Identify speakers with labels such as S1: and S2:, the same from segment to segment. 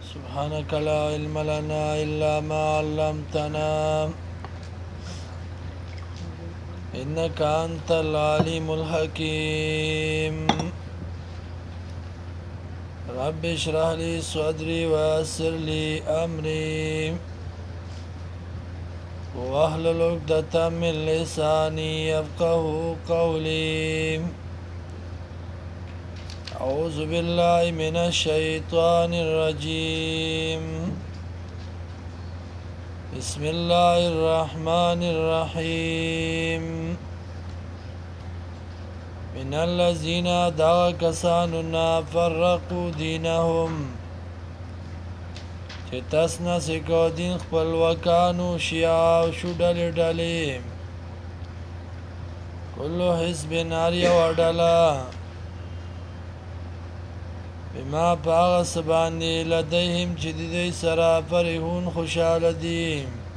S1: سبحانك لا علم لنا إلا ما علمتنا إنك أنت العليم الحكيم رب اشرح لي صدري ويسر لي أمري واحلل عقدة من لساني يفقه قولي أعوذ بالله من الشيطان الرجيم بسم الله الرحمن الرحيم من الذين دعوا كساننا فرقوا دينهم چې تاسنا سکو دین خپل وکانو شیعه او شو ډلې ډلې کلو حزب نار یو ډله بما پاغ سبانی لدیهم چې دی سرا فرحون خوشحال دي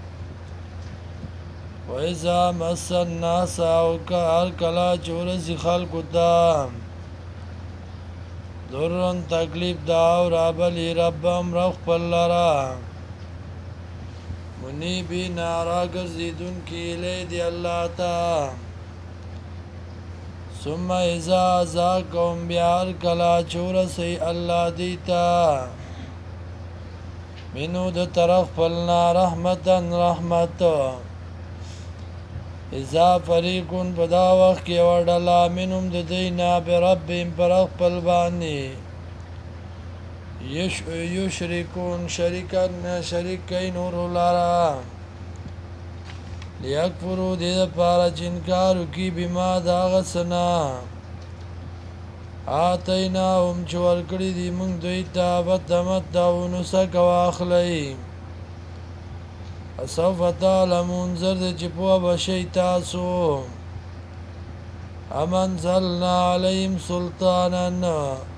S1: و اذا مس الناس او که هر کلا چورسی خلقو تا درن تکلیف داو رابلی ربم رخ پل لرا منیبی نارا گرزیدون کی لیدی اللہ تا ثم اذا ذاکم بیار کلا چورسی اللہ دیتا منو د طرف پلنا رحمتا رحمت اذا فریقون پدا وقت کی وردلا منم د دینا بربیم پر اخپل بانی یشرکون شریکن شریک کئی نور لارا لیکفرو دید پارا چنکارو کی بما داغسنا آتینا هم چور کری دی منگ دویتا فتمتعونو سک واخلی سوف تعلمون زرد چپو بشی تاسو امنزلنا علیم سلطانا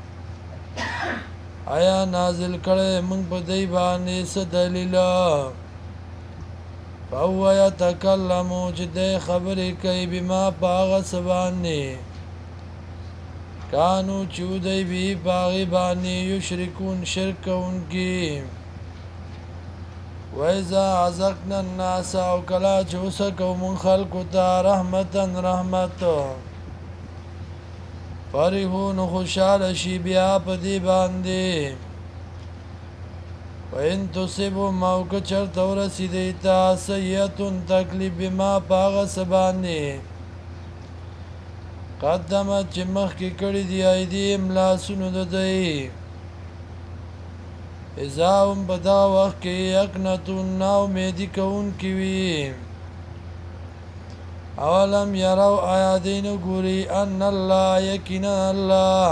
S1: آیا نازل کرده منگ پا دی بانی سدلیل فهو یتکلمو چه دی خبری کئی بما پاغ سبانی کانو چو دی بی پاغی بانی یشرکون شرک انکی وَإِذَا عَزَقْنَا النَّاسَ او کلا چوسکو من خلقو تا رحمتا رحمت فرحون خوشحال شی بیا پا دی باندی وَإِن تُصِبُ موک چرت ورسی دیتا سیئتن تکلیف بما پاغ سبانی قدمت چمخ کی کڑی دی ایدیم لاسونو ددئی اذا هم بدا وقت کی یقنتون نا امیدی کون کیوی اولم یرو آیادین گوری ان اللہ یقینا اللہ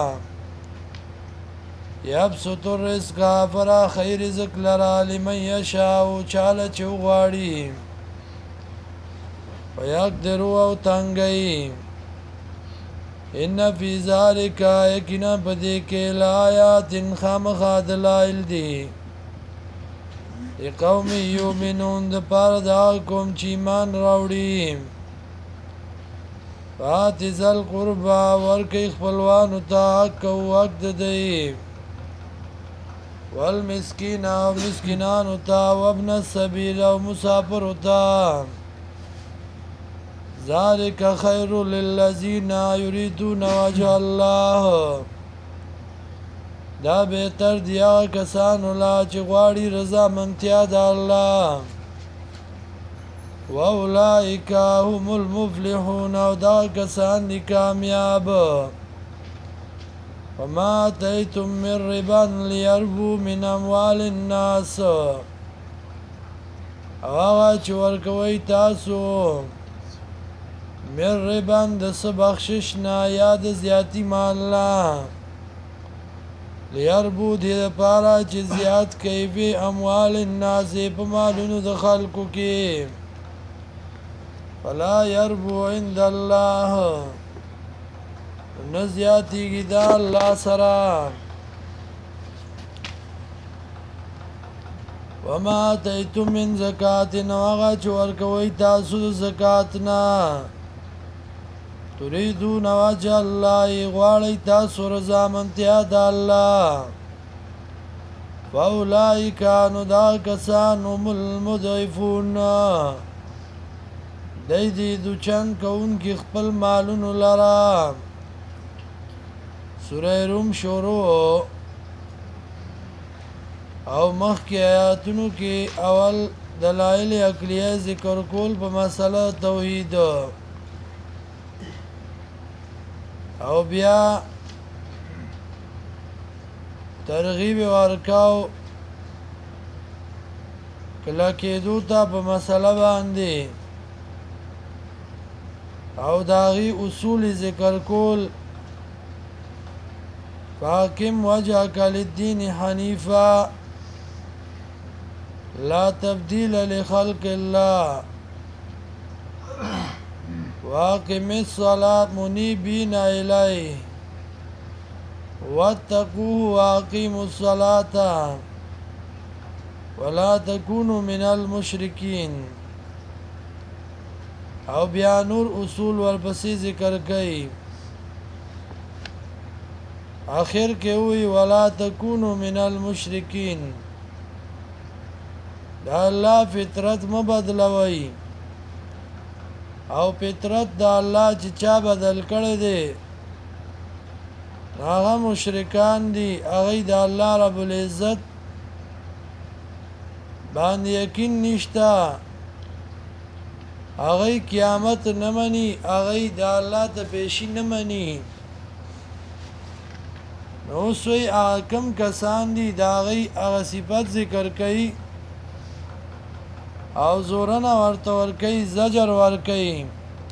S1: یبسط الرزق فرا خیر رزق لرا لمن یشاو چال چو غاڑی ویقدرو او تنگئی ان فی ذالک یقینا پدې کې لآیات خامخا دلائل دي قوم یؤمنون د پاره دا قوم چې ایمان راوړي فات ذل قربا ورکه خپلوانو ته حق او حق دی والمسکین او مسکینانو ته وابن السبیل او مسافر ته ذالک خیر للذین یریدون وجه الله دا بهتر دی هغه کسانو لا چې غواړي رضا منتیا د الله واولئک هم المفلحون او دا کسان دي کامیاب وما آتیتم من ربا لیربو من اموال الناس او هغه چې ورکوئ تاسو مر ربان د سبخشش نا یاد زیاتی مالنا لیربو دی د پارا چې زیات کیفی اموال الناس په مالونو د خلقو کې فلا یربو عند الله نزیاتی گی دا اللہ سرا وما آتیتم من زکاة نواغا چورکوی تاسو زکاتنا تريدون وجه الله غواړی تاسو رضا منتیا د الله فاولئک نو دا کسان هم المضعفون دی دی دوچن کونکي خپل مالونو لرا. سوره روم شروع او مخکې آیاتونو کې اول دلایل عقلیه ذکر کول په مسله توحید او بیا ترغیب ورکاو کله کېدو ته په مسله باندې او داغي اصول ذکر کول. فاقم وجهك للدين حنيفا لا تبديل لخلق الله واقم الصلاة منيبين إليه واتقوه واقيموا الصلاة ولا تكونوا من المشركين. او بیا نور اصول ورپسې ذکر کړي آخر کې وی ولا تکونوا من المشرکین. دا الله فطرت مبدلوي او فطرت دا الله چې چا بدل کړی دی هغه مشرکان دي، هغه د الله رب العزت باندې یقین نشته، هغه قیامت نه مني، هغه د الله ته پیشي نه مني. نو سوی کم کسان دي دا هغه هغه صفت ذکر کوي او زورنا ورته ورکوي، زجر ورکوي.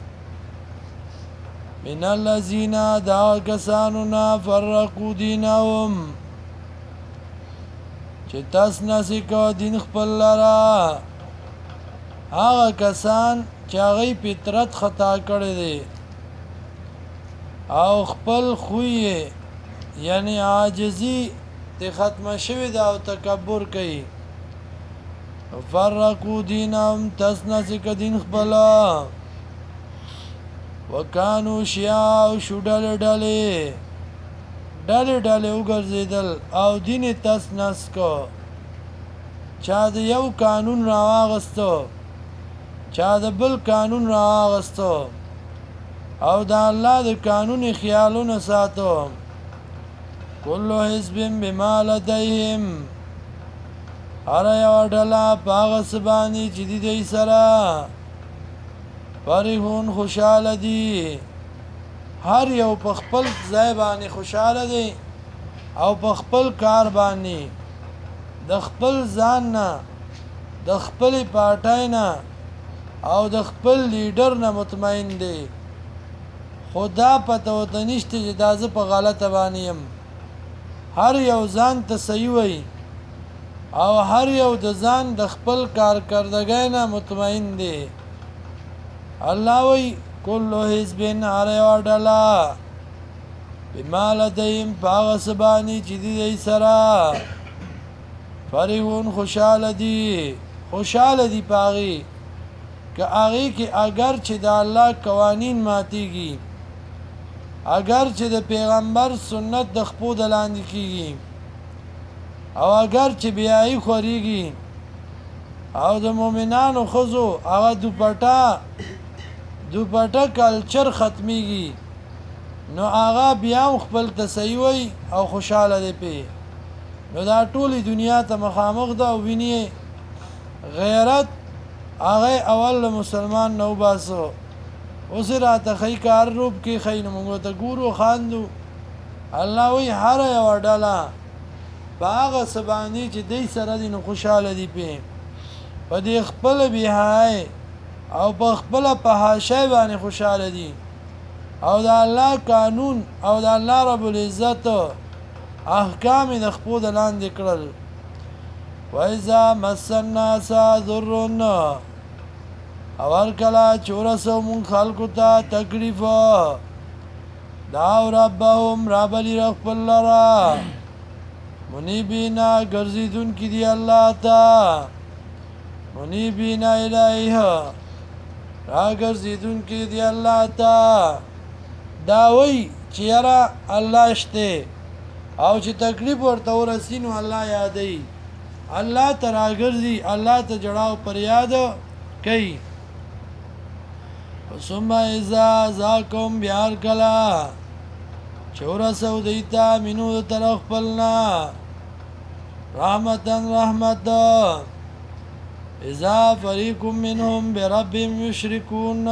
S1: من الذين دا کسانونا فرقو دینهم چې تاس نسی کو دین خپل لرا، هغه کسان چې هغه فطرت خطا کړی دی او خپل خوی یعنی عاجزی ته ختم شوی دا او تکبر کوي. فرقو دینهم تاس نسی کو دین خپل وکانو شیعه شو ډلې ډلې وګرځېدل او دین تاس نس کو. چا د یو قانون راواغستو، چا د بل قانون راواغستو او د الله د قانون خیالونه ساتو. کل حزب بما لدیهم، هر یو ډله په هغه څه باندې چې د دوی سره فرحون خوشحاله دي، هر یو په خپل ځای باندې خوشحاله دي او په خپل کار باندې د خپل ځان نه، د خپل پارټای نه او د خپل لیډر نه مطمئن دي. خدا پته وته نشته چې دا زه په غلطه باندې یم، هر یو ځان ته صحیح وي او هر یو د ځان د خپل کارکردګۍ نه مطمئن دي. الله وی کل حزب هر یو ډله بما لدیهم په هغه څه باندې چې د دوی سره فرحون خوشحاله دي په هغې که هغې کې اگر چې د الله قوانین ماتیږي، اگر چې د پیغمبر سنت د خپو د لاندې کیږي او اگر چې بیایي خوریږي او د مؤمنانو ښځو هغه دوپټه کلچر ختمیږي، نو هغه بیا هم خپل ته صحیح وي او خوشحاله دی پې. نو دا ټولې دنیا ته مخامخ ده او ویني غیرت هغه اول مسلمان نه وباسو. اوس یې راته ښایي کار روب کې ښایي، نو موږ ورته ګورو خاندو. الله وایي هر یوه ډله په هغه څه باندې چې دی سره دي نو خوشحاله دي پې، په دې خپله بېحایۍ او په خپله فحاشۍ باندې خوشحاله دي او د الله قانون او د الله رب العزت احکام د خپو د لاندې کړل. وإذا مس الناس ضر، او هر کله چې ورسو مونږ خلکو ته تکلیف دعوا ربهم رابلي خپل لره منیبینا ګرځېدونکي دي الله ته، منیبینا الیه راګرځېدونکي دي الله ته. دا وایي چې یاره الله شته او چې تکلیف ورته ورسي نو الله یادوي. الله ته راګرځي الله ته جړاو پر یاد کوي ثم اذا ذاکم بیار کلا چورا سو دیتا منو طرف پلنا رحمتن رحمت اذا فریق منهم بربهم یشرکون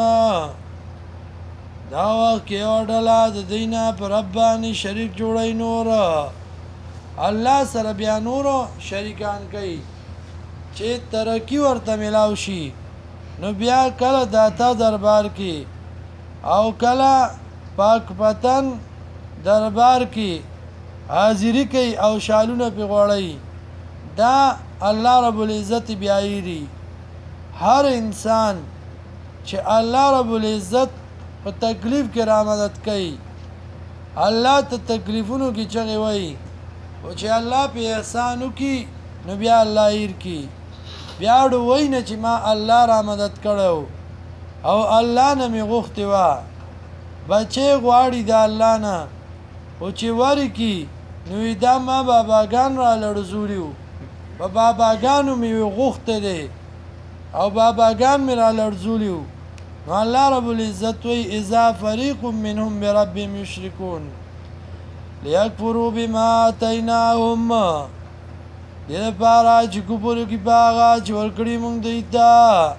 S1: دا وخت کې اورډلا د دینا پر ربانی شریک جوړای نور الله سره بیا نور شریکان کوي چې ترقی ورته ملاو شي نو بیا کله داتا دربار کې او کله پاک پتن دربار کې حاضری کوي او شالونه په غوړی دا الله رب العزت بیايري هر انسان چې الله رب العزت په تکلیف کې را مدد کوي الله ته تکلیفونو کې چغې وایي او چې الله په احسانو کې نو بیا الله ایر کې بیا وای نه چې ما الله را مدد کړو او الله نه می غوښتي وا بچي غواړي د الله نه او چې وری کې نو دا ما باباګان را لړزولیو په باباګانو می غوښته دي او باباګان می را لړزولیو نو الله رب العزت وی اذا فريق منهم بربهم يشركون ليكفروا بما آتيناهم دې لپاره چې کوپرو کې باغا چې ورکړي مونږ دیتا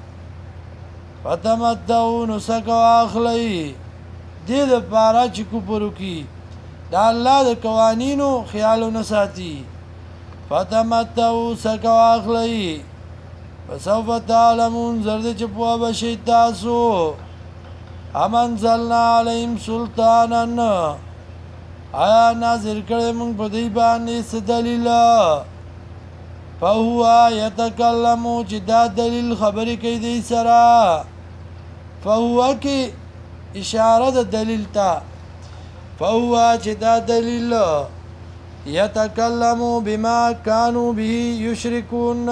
S1: فتمتعوا نو سکو اخلي دې لپاره چې کوپرو کې دا الله د قوانینو خیالونه ساتي فتمتعوا سکو اخلي فسوف تعلمون زرد چې په بشي تاسو امنزلنا عليهم سلطانا آیا نازل کړي مونږ په دې باندې څه دلیل فهو يتكلم چې دا دلیل خبرې کوي دی سره فهو کې اشاره د دلیل ته فهو چې دا دلیل يتكلم بما كانوا به يشركون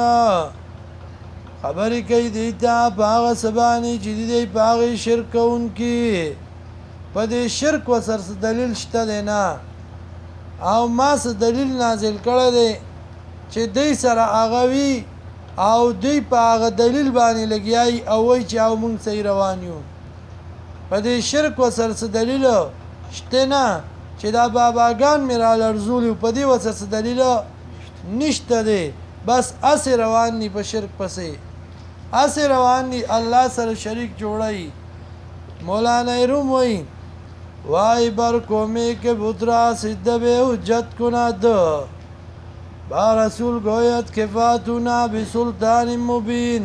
S1: خبرې کوي دی ته باغ سبانی چې دی باغ شرک کوونکی په دې شرک وسر دلیل شته دی نه او ما څه دلیل نازل کړی دی چې دی سره هغه وي او دی په هغه دلیل باندې لګیای او وایي چې او موږ صحیح روان یو په دې شرک وسر دلیل شته نه چې دا باباګان مې را لړزولي په دې وسر دلیل نشته دی بس اسې روان دي په شرک پسې اسې روان دي الله سره شریک جوړی مولانا روم وایي وای بر کومه که بودرا سید به حجت کند با رسول گوید کفاتونا بسلطان مبین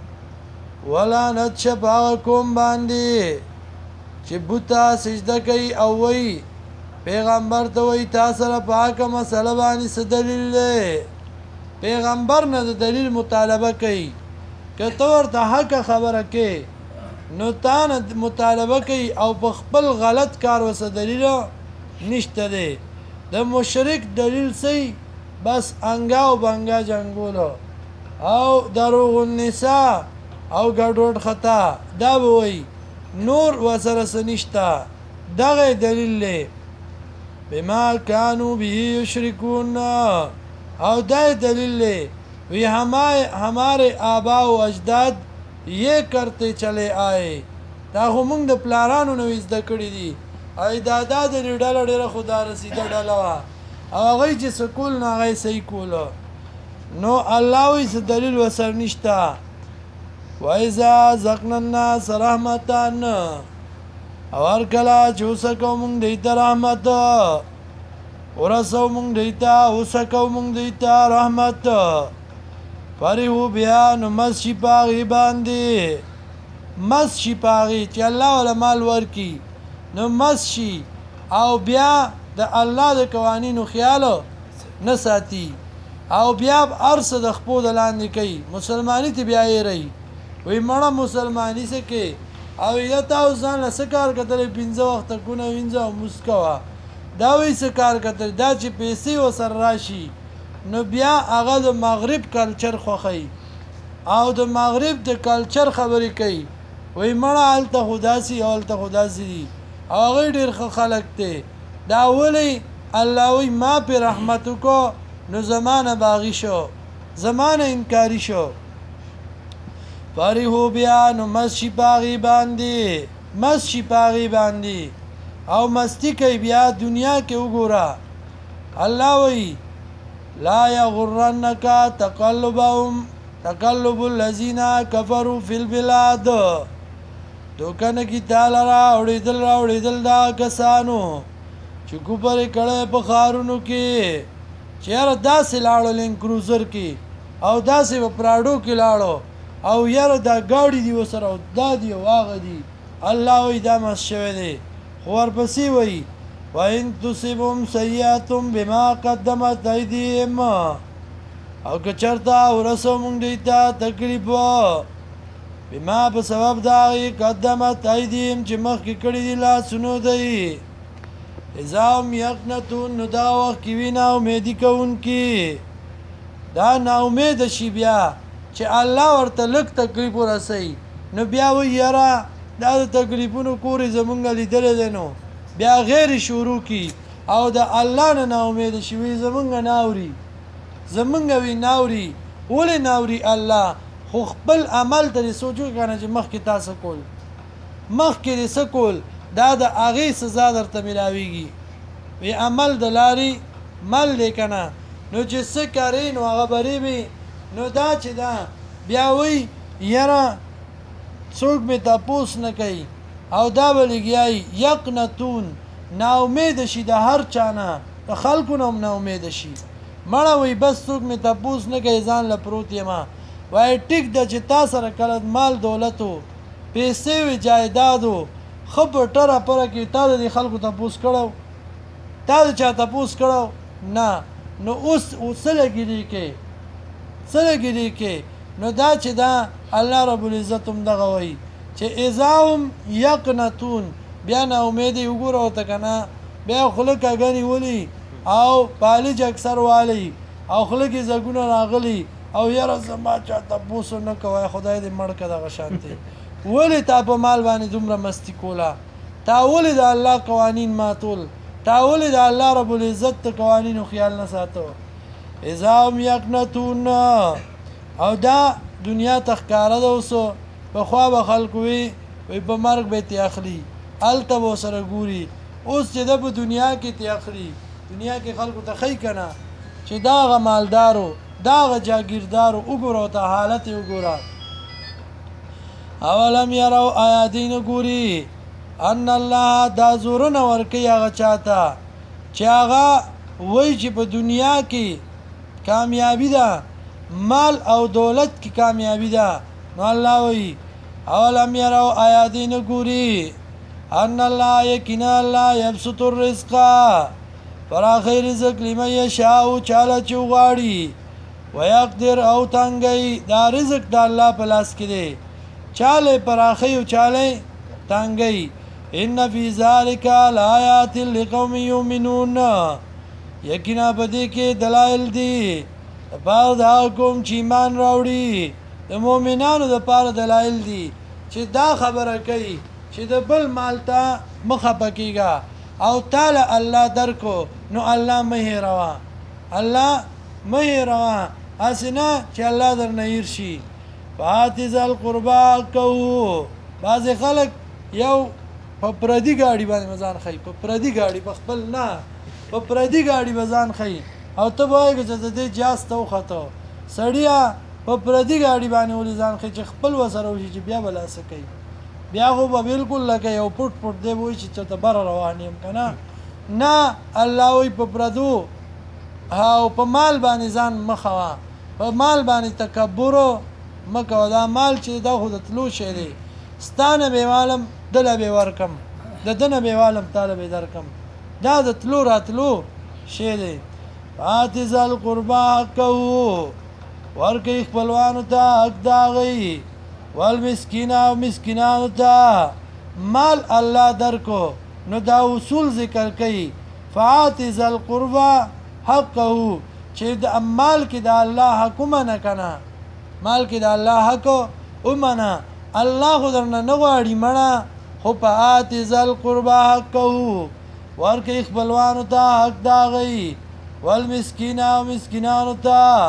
S1: ولعنت شبا کوم باندې چې بوتا سجده کوي او وای پیغمبر ته وای تاسو را پاکه مسله باندې څه دلیل دی پیغمبر نه د دلیل مطالبه کوي کته ورته حق خبره کوي نو تان مطالبه کوي او په خپل غلط کار وسه دلیل نشته دی د مشرک دلیل سي بس انګا او بنګا جنگولو او دروغ النساء او ګډوډ خطا دا وای نور وسره سنشتا دغه دلیل له بما كانوا به يشركون او دا دلیل له وی ہمارے آبا و اجداد یہ کرتے چلے آئے دا خو موږ د پلارانو نو زده کړی دي ای دادا د ډاله ډیره خدا رسیده ډاله وا او هغه چې سکول نه هغه صحیح کول نو الله وی څه دلیل وسر نشتا وایذا زقنا الناس رحمتان او هر کله چې وسکو موږ دیته رحمت ورسو موږ دیته وسکو موږ دیته رحمت فریحو بیا نو مس شي پاغي باندې مس شي پاغي چې الله ولا مال ورکی نو مس شي او بیا د الله د قوانینو خیال نه ساتي او بیا ارس د خپل لاندې کوي مسلمانی ته بیا یې رہی وی مړه مسلمانی سه کې او یا تاسو ځان له سکار کتل 15 وخت کو نه وینځه مسکوا دا وی سکار کتل دا چې پیسې وسر راشي نو بیا هغه د مغرب کلچر خوخی او د مغرب د کلچر خبرې کوي وای مړه الته خداسي او الته خداسي او هغه ډیر خلک ته دا ولی الله وی ما په رحمت کو نو زمانه باغی شو زمانه انکاری شو فرحو بیا نو مسشی پاغي باندې او مستی کوي بیا دنیا کې وګوره الله وی لا یغرنک تقلب الذین کفروا فی البلاد دوکنه کی تعالی راوړېدل دا کسانو چې کوپر کړه په خارونو کې چیرې داسې لاړو لین کروزر کې او داسې په پراډو کې لاړو او یاره دا گاڑی دی وسره او دا دی واغه دی الله وی دا مس شوی دی خو ورپسې وی وَإِن تُصِبْهُمْ سَيِّئَةٌ بِمَا قَدَّمَتْ أَيْدِيهِمْ او که چرته ورسو مونږ دیتا تکلیف بما په سبب دا قدمت أيديهم چې مخکې کړي دي لاسونو دی اذا هم یقنتون نو دا وخت کې وي نا امیدي کوونکي دا نا امید شي بیا چې الله ورته لږ تکلیف ورسوي نو بیا وایي یاره دا د تکلیفونو کورې زمونږ لیدلی دی نو بیا غیر شروع کی او د الله نه نا امید شي وي زمونږ ناوري وي ناوري ولې ناوري الله خو خپل عمل ته سوچو کنه چې مخکې تاسو کول دا د هغې سزا درته ملاویږي وی عمل د لارې مل دی کنه نو چې څه کوې نو هغه بری وي نو دا چې دا بیا وی یاره څوک مې تپوس نه کوي او دا به لګیایي یقنتون نا امید شي د هر چا نه د خلکو نه هم نا امید شي مړه وی بس څوک مې تپوس نه کوي ځان له پروت یمه وای ټیک ده چې تا سره کله مال دولتو پیسې وي جایدادو ښه په ټره پره کې تا د خلکو تپوس کړو تا د چا تپوس کړو نه نو اوس څه لګېدې کې نو دا چې دا الله رب العزت هم دغه وایي چې اذا هم یقنتون بیا نا امیدې وګوره ورته که نه بیا خوله کاږنې ولي او پالج اکثر والی او خوله کې زګونه راغلي او یاره زما چا تپوس نه کوی خدای دې مړ که دغه شانتې ولې تا په مال باندې دومره مستی کوله تا ولې د الله قوانین ماتول تا ولې د الله رب العزت د قوانینو خیال نه ساتو اذا هم یقنتون او دا دنیا ته ښکاره ده اوسو پخوا به خلکو وي په مرګ به تې اخلي هلته به ورسره ګوري اوس چې ده په دنیا کې تې اخلي دنیا کې خلکو ته ښیي که نه چې دا هغه مالدارو دا هغه جاګیردارو وګوره ورته حالت یې وګوره اولم یرو آیا دوی نه ګوري ان الله دا زورونه ورکوي هغه چاته چې هغه وایي چې په دنیا کې کامیابي ده مال او دولت کې کامیابي ده نو الله وایي اولم یرو آیا دوی نه ګوري ان الله یقینا الله یبسط الرزق فراخی رزق لمن یشاء چاله چې وغواړي ويقدر او تنګي دا رزق د الله په لاس کې دی چاله پراخی او چاله تنګي ان فی ذلک لآیات لقوم یؤمنون یقینا بده کې دلایل دي په دا کوم چې ایمان راوړي د مؤمنانو د پاره دلایل دي چې دا خبره کوي چې د بل مال ته مخه پکېږه او تعالی الله درکو نو الله مه هېروه هسې نه چې الله درنه هېر شي فآت ذا القربا کوو بعضې خلک یو په پردي ګاډي باندې ځان ښیي په پردي ګاډي په خپل نه په پردي ګاډي به ځان ښیي او ته به وایې چې د دې جاز ته وخته سړیه په پردي ګاډي باندې ولې ځان ښیي چې خپل ورسره وشي چې بیا به لا څه کوي بیا خو به بالکل لکه یو پټ دی به وایي چې چېرته بره روان یم که نه الله وایي په پردو او په مال باندې ځان مه ښوه په مال باندې تکبر مه کوه دا مال چې دا خو د تلو شی دی ستا نه بېوالم دله به ورکم د ده نه بېوالم تاله به درکم دا د تلو راتلو شی دی فآت ذا القربا حقه ورکوي خپلوانو ته حق د هغوی والمسکین او مسکینانو ته مال الله درکو نو دا اصول ذکر کوي فآت ذا القربا حقه چې د مال کې د الله حق ومنه که نه مال کې د الله حق ومنه الله خو درنه نه غواړي مړه خو فآت ذا القربا حقه ورکوي خپلوانو ته حق د هغوی والمسکین او مسکینانو ته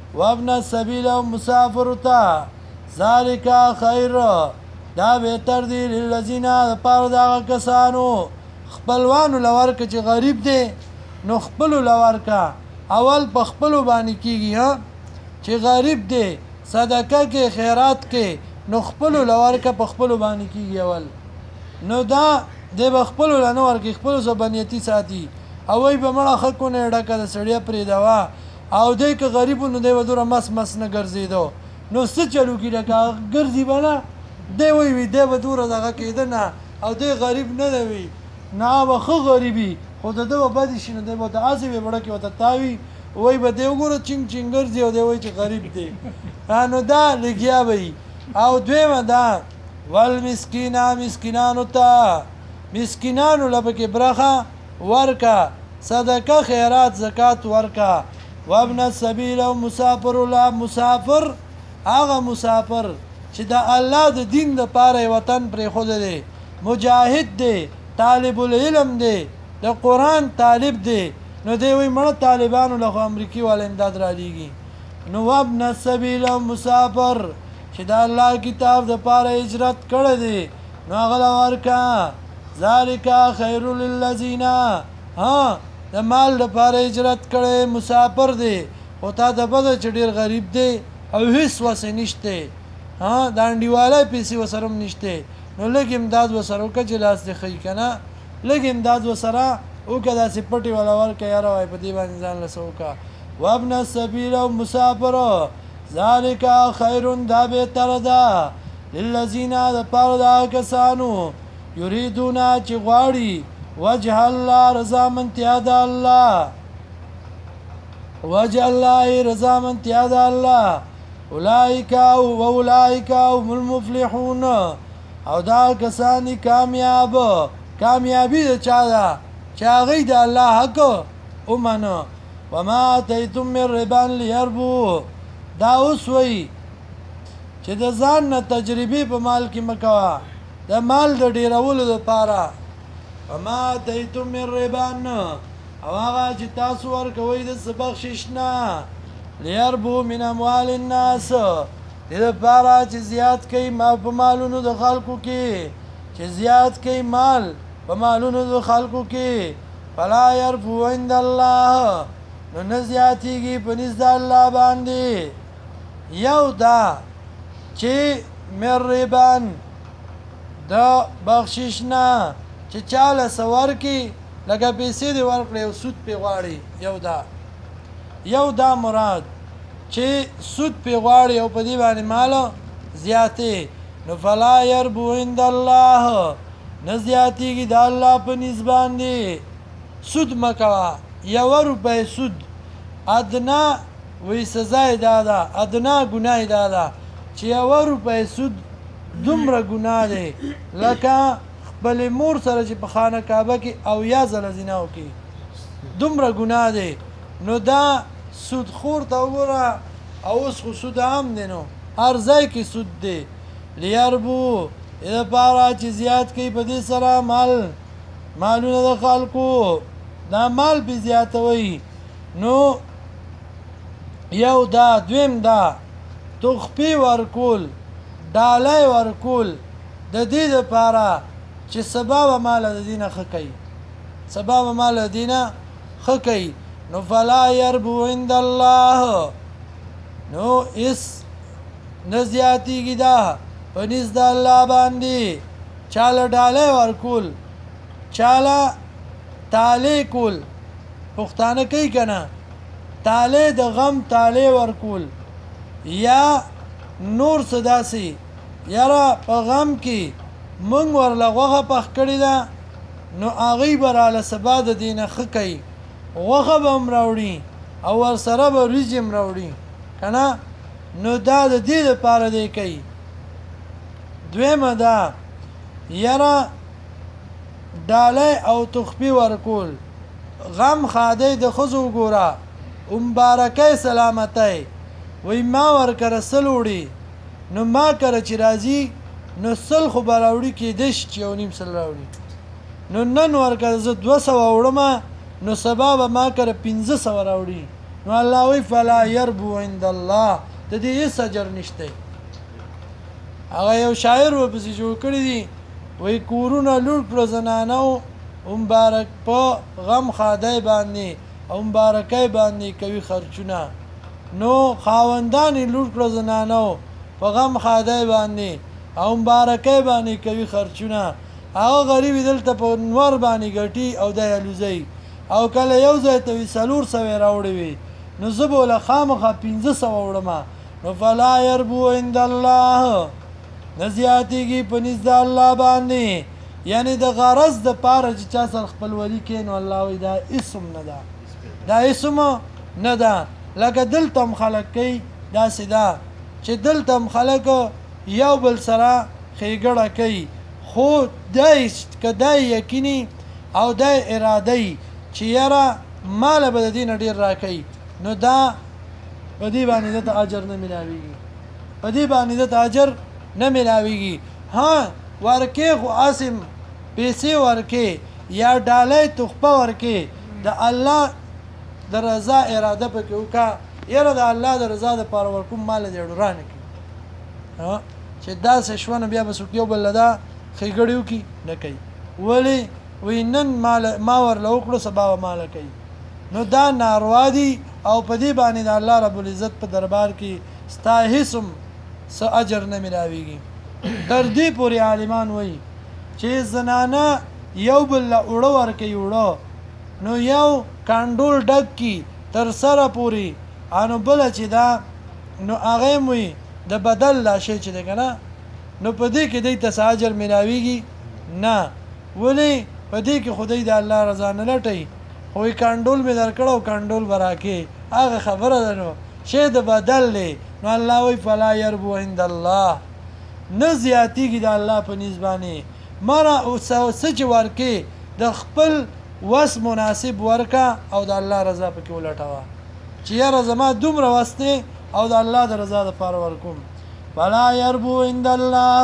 S1: وابن السبیل او مسافر ته ذالک خیر دا بهتر دی للذین دپاره د هغه کسانو خپلوانو لورکه چې غریب دی نو خپلو لورکه اول په خپلو باندې کېږي چې غریب دی صدقه کې خیرات کې نو خپلو لورکه په خپلو باندې کېږي اول نو دا دی به خپلو له نه ورکړي خپلو زبانیتي ساتي او وایي به مړه ښه کونه یې ډکه د سړیه پرېږدوه او دی که غریب و نو دی به دومره مس نه ګرځېدو نو څه چلو کي لکه ګرځي به نه دی وایي دی به دومره دغه کېده نه او دی غریب نه دی وي نه به ښه غریبي خو د ده به بدې شي نو دی به داسې وي بړه کې ورته تاوي وایي به دی وګوره چینګ ګرځي او دی وایي چې غریب دی نو دا لګیا به وي او دویمه دا والمسکینا مسکینانو ته مسکینانو له پکې برخه ورکه صدقه خیرات زکات ورکه وابن السبیل او مسافر الله مسافر هغه مسافر چې د الله د دین دپاره وطن پرېښودی دی مجاهد دی طالب العلم دی د قرآن طالب دی نو دی وایي مړه طالبانو له خو امریکي والا امداد رالیږي نو وابن السبیل او مسافر چې د الله کتاب دپاره هجرت کړی دی نو هغه له ورکه ذالک خیر للذین د مال دپاره هجرت کړی مسافر دی خو تا ته پته چې ډېر غریب دی او هېڅ وسې نشته د انډیوالی پیسې ورسره هم نشته نو لږ امداد ورسره وکړه چې لاس دې ښیي که نه لږ امداد ورسره وکړه داسې پټې والا ورکړه یاره وایي په دې باندې ځان له څه وکړه وابن السبیل او مسافر ذالک خیر دا بهتره ده للذین دپاره د هغه کسانو یریدونه چې غواړي وجه الله رضامندتیا د الله وجه الله رضامندتیا د الله اولئک هم المفلحون او دا کسانی کامیابی د چا ده چې هغوی د الله حق ومنه وما اتیتم من ربا لیربو دا اوس وایي چې د ځان نه تجربې په مال کې مه کوه د مال د ډېرولو دپاره وما اتیتم من ربا او هغه چې تاسو ورکوئ د څه بخشش نه لیربو من اموال الناس دې دپاره چې زیات کوي په مالونو د خلکو کې چې زیات کوي مال په مالونو د خلکو کې فلا یربو عند الله نو نه زیاتېږي په نزد الله باندې یو دا چې من ربان د بخشش نه چې چاله څه ورکړي لکه پیسې دې ورکړې او سود پې غواړي یو دا مراد چې سود پې غواړي او په دې باندې مال زیاتې نو فلا یربو عند الله نه زیاتېږي د الله په نزد باندې سود مه کوه 1 روپۍ سود ادنا وی سزا یې دا ده ادنا ګناه یې دا ده چې 1 روپۍ سود دومره ګناه دی لکه خپلې مور سره چې په خانه کعبه کې 80 ځله زنا وکړي دومره ګناه دی نو دا سودخور ته وګوره او اوس خو سود عام دی نو هر ځای کې سود دی لیربو دې دپاره چې زیات کوي په دې سره مالونه د خلکو دا مال پې زیاتوي نو یو دا دویم دا تخفی ورکول ډالۍ ورکول د دې دپاره چې سبا به ماله د دې نه ښه کوي سبا به ماله د دې نه ښه کوي نو فلا یربو عند الله نو هېڅ نه زیاتېږي دا په نزد د الله باندې چاله ډالۍ ورکول چاله تالی کول پښتانه کوي که نه تالی د غم تالی ورکول یا نور څه داسې یاره په غم کې موږ ورله غوښه پخ کړې ده نو هغوی به راله سبا د دې نه ښه کوي غوښه به هم راوړي او ورسره به وریجې هم راوړي که نه نو دا د دې دپاره دی کوي دویمه ده یاره ډالۍ او تخفی ورکول غم خادی د ښځو وګوره مبارکۍ سلامتی وی ما ورکره 100 وړي نو ما کره چې راځي نو 100 خو به راوړي کېدای شي چې 1.5 راوړي نو نن ورکره زه 200 وړمه نو سبا به ما کره 1500 راوړي نو الله وی فلا يربو عند الله د دې هیڅ اجر نشته هغه یو شاعر ورپسې جوړ کړی دی وی کورونه لوټ کړو زنانو مبارک په غم خادای باندې او مبارکای باندې کوي خرچونه نو خاوندان لوټ کړو زنانو په غم خادای باندې او مبارکای باندې کوي خرچونه هغه غریب دلته په نور باندې ګټي او د الوزي او کله یو ځای ته وسلور سوي راوړي وي نو زبوله خامخه 1500 وړم نو فلا يربو عند الله نزیاتیږي په نزد الله باندې یعنی د غرض د پاره چې چا سره خپل ولی کین والله وی دا اسم نه ده دا اسم نه ده لکه دلته خلک کوي دا سیدا چې دلته خلک یو بل سره خېګړه کوي خو دای کدای یقیني او دای اراده چې یاره مال به د دین ډیر راکې نو دا په دې باندې د اجر نه ملاويږي په دې باندې د اجر نه ملاويږي ها ورکه خو اسم پیسې ورکه یا ډالۍ تخپه ورکه د الله د رضا اراده پکې وکا یره د الله د رضا د پاره ورکوم مال دې ډورانه کی ها چې دا څه شونه بیا بس یو بل لدا خېګړیو کی نه کوي ولی وینن مال ما ور لوکړو سبا مال کوي نو دا ناروا دي او په دې باندې د الله رب العزت په دربار کې ستاهسم س اجر نه ملاويږي تر دې پورې عالمان وایي چې زنانه یو بل وړو ورکې وړو نو یو کاندول ډک کی تر سره پوری انو بل چې دا نو هغه موي د بدل لا شي چې ده کنه نو په دې کې د تساجر ملاويږي نه ولی په دې کې خدای د الله رضا نه لټي خو کاندول می درکړو کاندول براکه هغه خبره ده نو شی د بدل له نو الله وی فلا يربو عند الله نه زیاتیږي د الله په نسبانه مرا او سچ ورکه د خپل وس مناسب ورکا او د الله رضا پکې ولټاوه چې یاره زما دومره واسطه او د الله د رضا لپاره ورکوم فلا يربو عند الله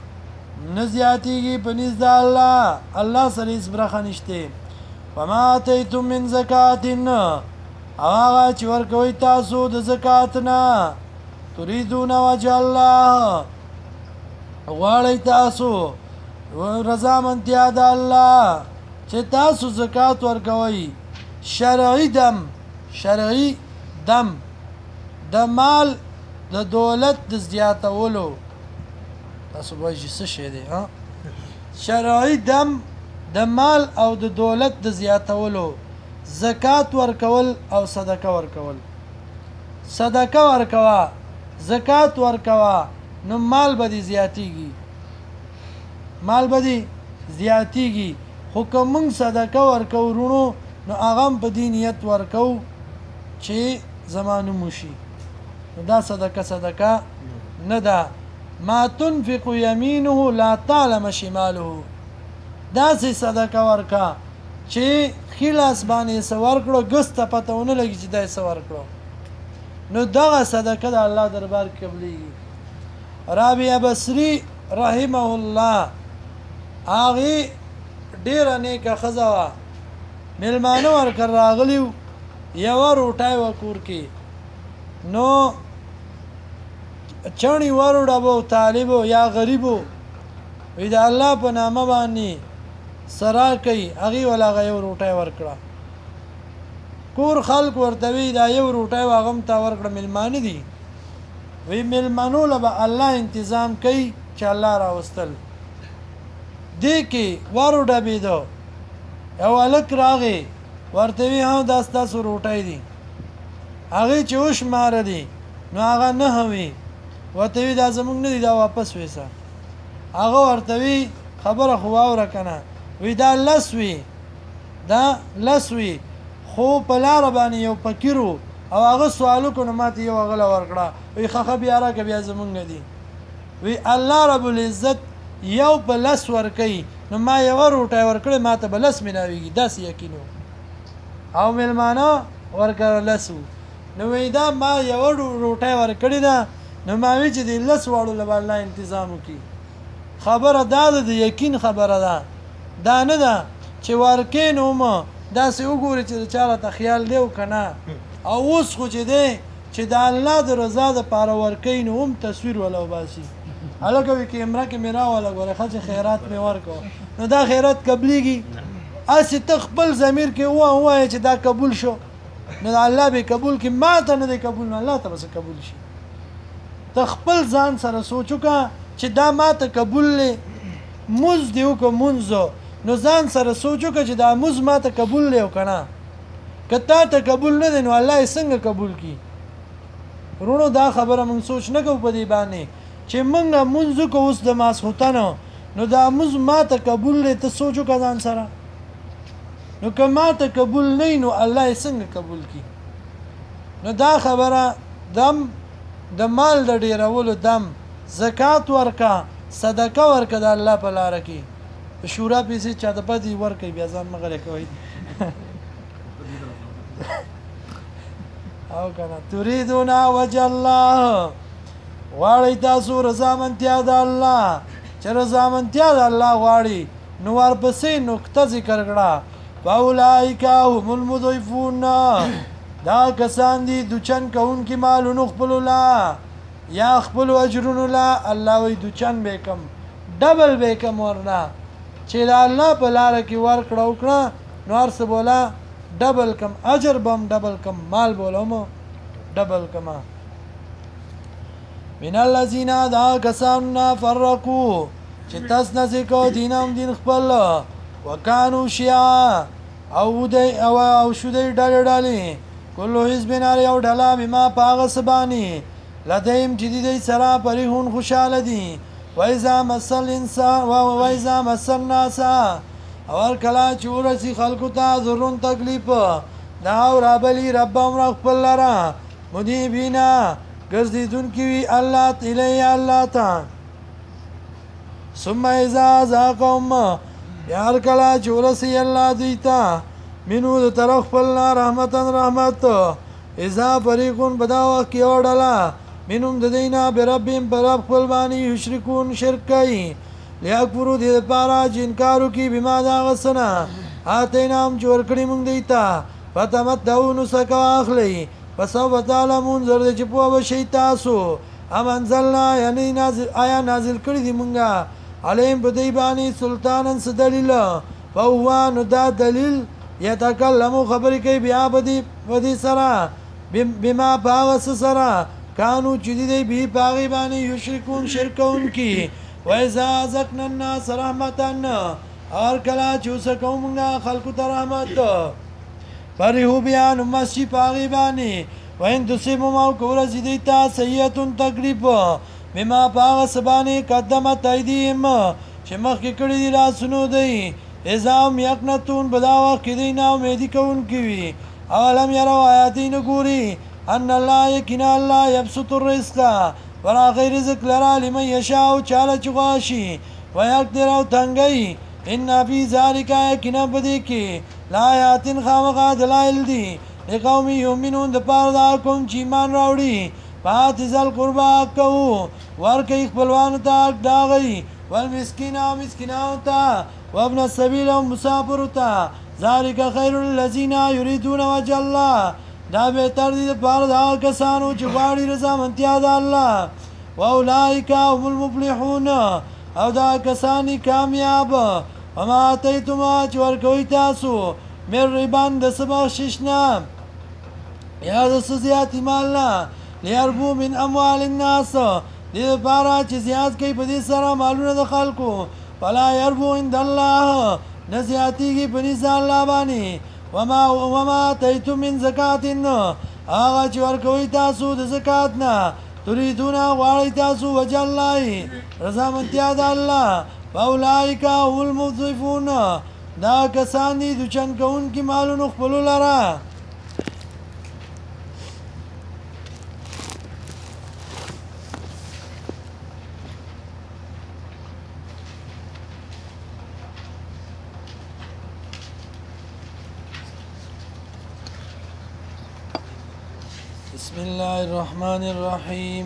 S1: نزیاتیږي په نزد الله الله سره هیڅ برخه نشته فما اتیتم من زکات هغه چې ورکوي تاسو د زکات نه تريدون وجه الله غواړئ تاسو رضامندیا د الله چې تاسو زکات ورکوي شرعي دم د مال د دولت د زیاتولو تاسو وایي څه شی دی ها شرعي دم د مال او د دولت د زیاتولو زکات ورکول او صدقه ورکول صدقه ورکوا زکات ورکوا نو مال به زیاتیږي خو کوم صدقه ورکو ورونو نو هغه په دینیت ورکو چې زمانو موشي دا صدقه نه ده ما تنفق يمينه لا تعلم شماله دا سي صدقه ورکا چې خلاص باندې سوار کړو ګسته پتهونه لګي چې دا سوار کړو نو دا صدقه د الله دربار کې قبليږي رابعه بصري رحمه الله هغه ډیر نیکه خزوا ملمانو ورکر راغلیو یو روټای وکور کې نو چانی وروډابو طالبو یا غریبو وی دا الله په نامه باندې سرا کوي هغه ولا غي روټای ورکړه کور خلق ورته وی دا یو روټای واغم تا ورکړه ملمان دي وی ملمانو له الله تنظیم کوي چې الله راوستل دې کې وروډابې دو یو الک راغی ورته وی ها داستا سو روټای دي هغه چې وش مار دي نو هغه نه هوي ورته وی دا زمونږ نه دي دا واپس وېسه هغه ورته وی خبره خو واوره کنه وی دا لسوي خو په لار باندې یو فقیرو او هغه سوالو کو نه ماته یو غلا ورکړه وی خخه بیا را کې بیا زمونږ نه دي وی الله رب العزت یو بلس ورکي نو ما یو روټای ورکړې ماته بلس میناويږي داس یقینو او ملمانو ورکړ لسو نو وی دا ما یو روټای ورکړې دا نو ما وی چې د لس وړو له الله تنظیم وکي خبره دا د یقین خبره دا نه ده چې ورکې نو ما دا سه وګوري چې چاله ته خیال دیو کنه او اوس خو چې دی چې د الله د رضا دپاره ورکوي نو هم تصویر ولا وباسي هلکه وي کیمره کې مې راوله ګوره ښه چې خیرات مې ورکړو نو دا خیرات قبلیږي هسې ته خپل ضمیر کې ووایې چې دا قبول شو نو د الله به قبول کړي ما ته نه دی قبول نو الله ته به څه قبول شي ته خپل ځان سره سوچ وکړه چې دا ما ته قبول دی مونځ دې وکړه مونځ نو ځان سره سوچ وکړه چې دا مونځ ما ته قبول دی او که نه که تا ته قبول نه دی نو الله یې څنګه قبول کړي وروڼو دا خبره مونږ سوچ نه کوو په دې باندې چې مونږ مونځ وکړو اوس د ماسخوتن نو دا مونځ ما ته قبول دی ته سوچ وکړه ځان سره نو که ما ته قبول نه نو الله یې څنګه قبول کړي نو دا خبره دم د مال د ډیرولو دم زکات ورکا صدقه ورکا د الله په لاره کې شورا پیسې چا د بدی ورکوي بیا ځان مغره کوي او کنه تريدون وجه الله غواړی تاسو رضامندتیا د الله چې رضامندتیا د الله غواړي نو ورپسې نقطه ذکر کړه فاولئک هم المضعفون دا کسان دي دوچن کوونکي مالونو خپلو لا یا خپلو اجرونو لا الله وی دوچن به کم ډبل به کم ورنه چې د الله په لاره کې ورکړه وکړه نو هر څه بوله ډبل کم اجر بم ډبل کم مال بولم ډبل کما من الذين دا کسان فرقوا چې تاس نه کو دینم دین خپل وکانو شیعا او دی او شو دی ډالې ډالې کلو حزب نار یو ډلا بما پاغه سبانی لدیم چې دی سره پرهون خوشاله دي وایزا مسل انسان وایزا مسل الناس اور کلا چورسی خلقو ته ضرون تکلیف دا اور ابلی رب امر خپل لرا مدیبینا ګرځیدون کی وی الله تعالی الله تا ثم اذا ذاقهم یار کلا چورسی الله دیتا منو د طرف خپل رحمتن رحمت اذا فریقون بداوه کی وړلا منهم د دینا بربهم برب خپل باندې یشرکون شرک کوي لیاکفرو دې لپاره چې انکارو کې بما دا غسنه آتینام جوړ کړی مونږ دیتا فتمتعوا نو سکه اخلي فسوف تعلمون زر دې چې په وشي تاسو ام انزلنا یعنی آیا نازل کړی دی مونږه علیم په دی باندې سلطانن څه دلیل فهو نو دا دلیل یتکلمو خبرې کوي بیا بدی سره بما باغس سره کانو چې دی به باغی باندې یشرکون شرکون کی وایزا ذکنا الناس رحمتن اور کلا چوسه کومه خلقو ته رحمت پرهو بیان مسجد پاغي باندې وین دسمو ما کور زیدیتا سیئتون تکلیف بما پاغ سبانی قدمت ایدیم چې مخکې کړی دی لاسونو دی ازام یقنتون بداوه کې دی نا امیدی کون کیوی اولم یرو آیاتین ګوري ان الله یقینا الله یبسط الرزق ورا غیر رزق لرا لمن یشاء چاله چغاشی ويقدر او تنگئی ان فی ذلک یقینا بدی کی لا آیاتین خامخا دلائل دی لقوم یؤمنون د پاره دا کوم چې ایمان راوړي پات ذل قربا کو ورکه خپلوان ته داغي والمسکین او مسکینانو ته وابن السبیل او مسافر ته ذالک خیر الذین یریدون وجه الله دا به تر دې پاره دا کسانو چې غواړي رضا منتیا د الله واولائک هم المفلحون او دا کسانی کامیاب وما اتیتم چې ورکوي تاسو مر ربان د سبا ششنا یا د سزیات مالنا لیربو من اموال الناس دې لپاره چې زیات کوي په دې سره مالونه د خلکو فلا يربو عند الله نزیاتیږي په نزا الله باندې وما اتیتم من زکات هغه چې ورکوي تاسو د زکات نه تريدون غواړی تاسو وجه الله رضامندتیا د الله فاولئک هم المضعفون دا کسان دي دوچن کوونکي مالونو خپلو لره بسم الله الرحمن الرحيم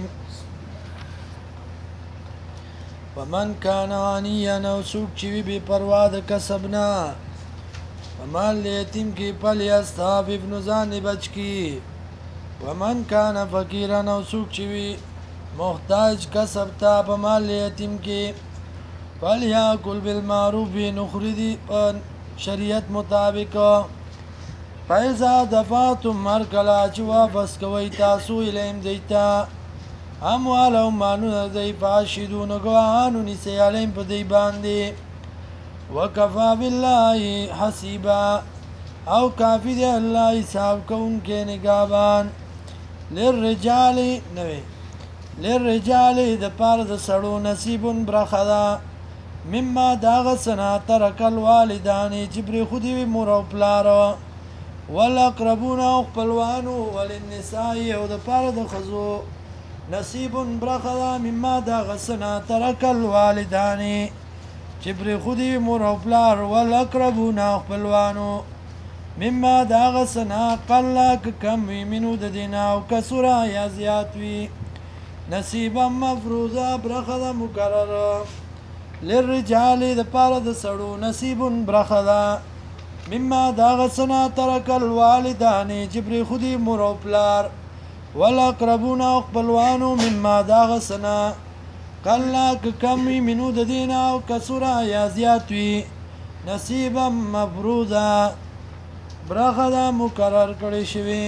S1: ومن كان غنيا او سوق چې به پروا د کسبنا مال یتیم کې پل یستاف ابن ځان بچ کی ومن کان فقیرا او څوک چې وي محتاج کسب ته په مال یتیم کې فلیاکل بالمعروف نخردی په شریعت مطابق فیضا دفعتم مرکلا چې واپس کوئ تاسو الیم دیتا اموالهم مالونه دی فاشهدون ګواهانو نیسئ علیم په دی باندې وکفا بالله حسیبا او کافی دی الله حساب کوونکی نگهبان للرجال نوی للرجال د پاره د سړو نصیبون برخه ده مما داغ سنا ترک الوالدان چې پرې خودي وي مور او پلار والاقربون او خپلوانو وللنساء او د پاره د ښځو نصیبون برخه ده مما داغ سنا ترک الوالدان چې پرې خودي وي مور او پلار والاقربون او خپلوانو مما داغ سنا قل کم وي منو د دینه او کسره یا زیات وي نصیبا مفروضه برخه ده مقرره للرجال د پاره د سړو نصیبون برخه ده مما داغ سنا ترک الوالدان جبری خودی مور او پلار والاقربون او خپلوانو مما داغ سنا کلا کمی منو د دینا او کسره یا زیات وي نصیبا مفروضه برخه ده مقرر کړی شوی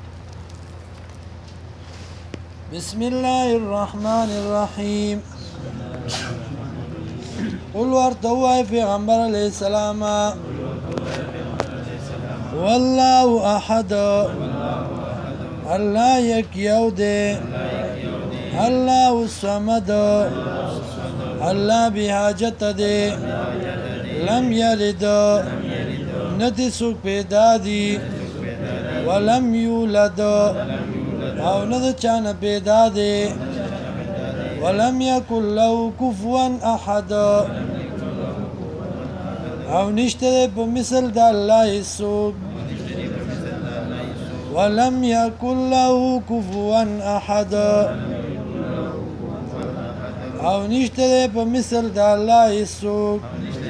S1: بسم الله الرحمن الرحیم قل ورتوای پیغمبر علیہ السلام والله احد الله یک یو دی الله الصمد الله بحاجت دی لم یلد ندی سوک پیدا دی ولم یولد او نه د چانه پیدا دی ولم یکن له کفوا احد او نشته په مثل د الله هیڅوک ولم یکن له کفوا احد او نشته په مثل د الله هیڅوک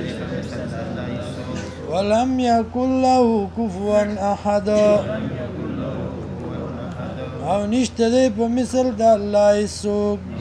S1: ولم یکن له کفوا احد او نشته دی په مثل د الله هیڅوک